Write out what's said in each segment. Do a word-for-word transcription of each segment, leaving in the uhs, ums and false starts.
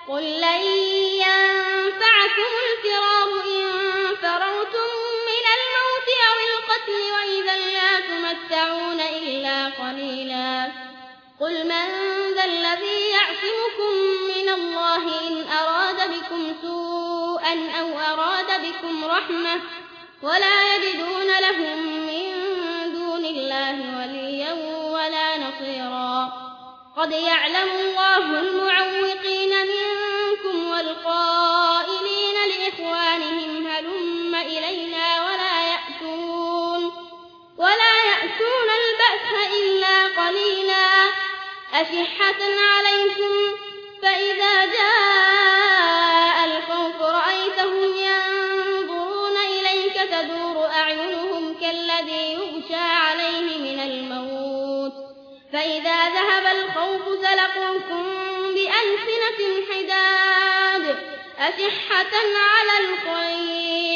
قل لن ينفعكم الفرار إن فررتم من الموت أو القتل وإذا لا تمتعون إلا قليلا قل من ذا الذي يعصمكم من الله إن أراد بكم سوءا أو أراد بكم رحمة ولا يجدون لهم من دون الله وليا ولا نصيرا قد يعلم الله المعوقين منكم والقائلين لإخوانهم هلم إلينا ولا يأتون ولا يأتون البأس إلا قليلا أشحة عليكم فإذا جاء الخوف رأيتهم ينظرون إليك تدور أعينهم كالذي يغشى عليه من الموت فإذا ذهب الخوف سلقوكم بألسنة حداد أشحة على الخير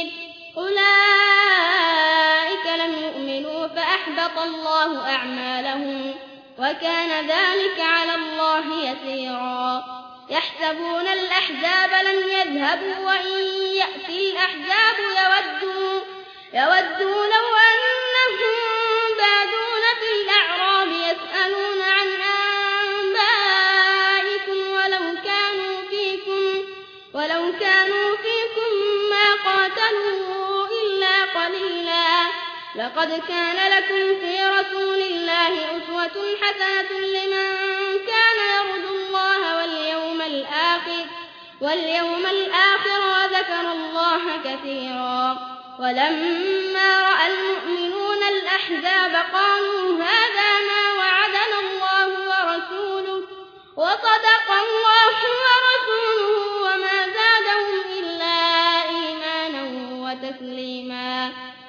أولئك لم يؤمنوا فأحبط الله أعمالهم وكان ذلك على الله يسيرا يحسبون الأحزاب لم يذهبوا وإن يأتي الأحزاب يودوا, يودوا لو أنهم بادون في الأعراب يسألون عن أنبائكم ولو كانوا فيكم, ولو كانوا فيكم ما قاتلوا إلا قليلا لقد كان لكم في رسول الله أسوة حسنة لمن كان يرجو الله واليوم الآخر, واليوم الآخر وذكر الله كثيرا ولما رأى المؤمنون الأحزاب قالوا هذا ما وعدنا الله ورسوله وصدق الله ورسوله وما زادهم إلا إيمانا وتسليما